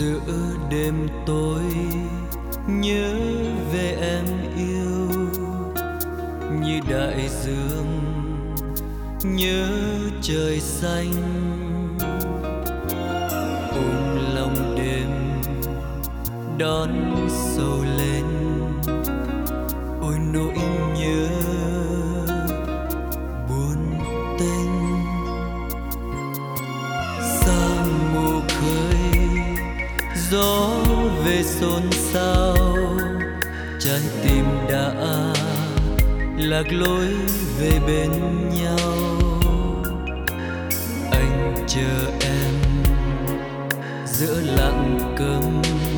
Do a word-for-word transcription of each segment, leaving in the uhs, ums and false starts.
giữa đêm tối nhớ về em yêu, như đại dương nhớ trời xanh. Ôm lòng đêm đón sầu lên, ôi nỗi nhớ buồn tênh. Xa mù khơi gió về xôn xao, trái tim đã lạc lối về bên nhau. Anh chờ em giữa lặng câm,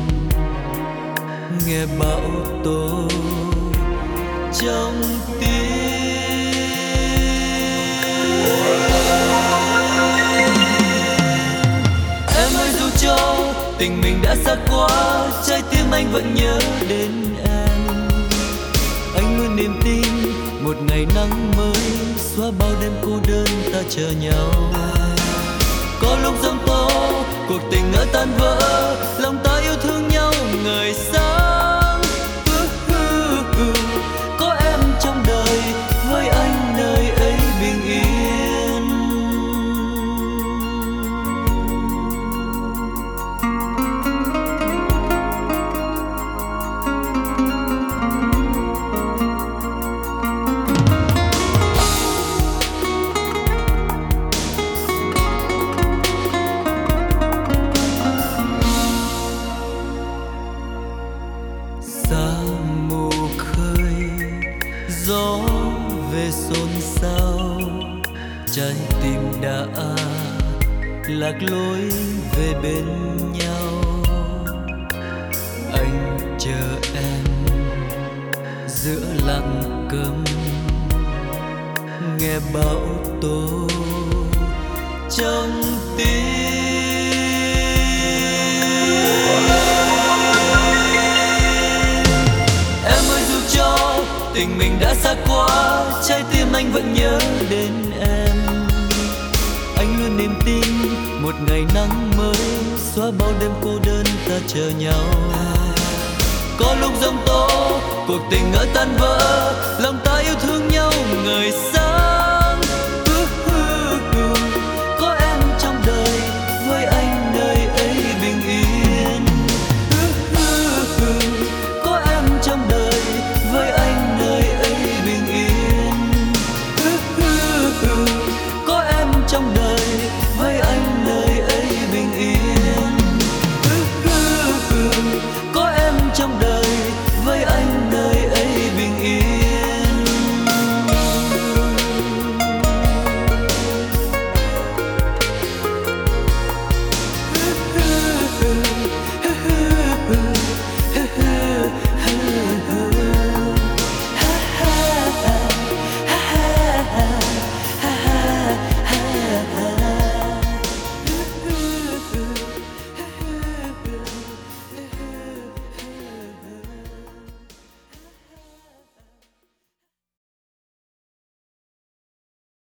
nghe bão tố trong tim. Em ơi, dù cho tình mình đã xa quá, trái tim anh vẫn nhớ đến em. Anh luôn niềm tin một ngày nắng mới xóa bao đêm cô đơn ta chờ nhau. Có lúc giông tố cuộc tình ngỡ tan vỡ, lòng ta yêu thương nhau người sáng. Có em trong đời, với anh nơi ấy bình yên. Xa mù khơi gió về xôn xao, trái tim đã lạc lối về bên nhau. Anh chờ em giữa lặng câm, nghe bão tố trong tim. Tình mình đã xa quá, trái tim anh vẫn nhớ đến em. Anh luôn niềm tin một ngày nắng mới xóa bao đêm cô đơn ta chờ nhau. Có lúc giông tố cuộc tình ngỡ tan vỡ, lòng ta yêu thương nhau người xa.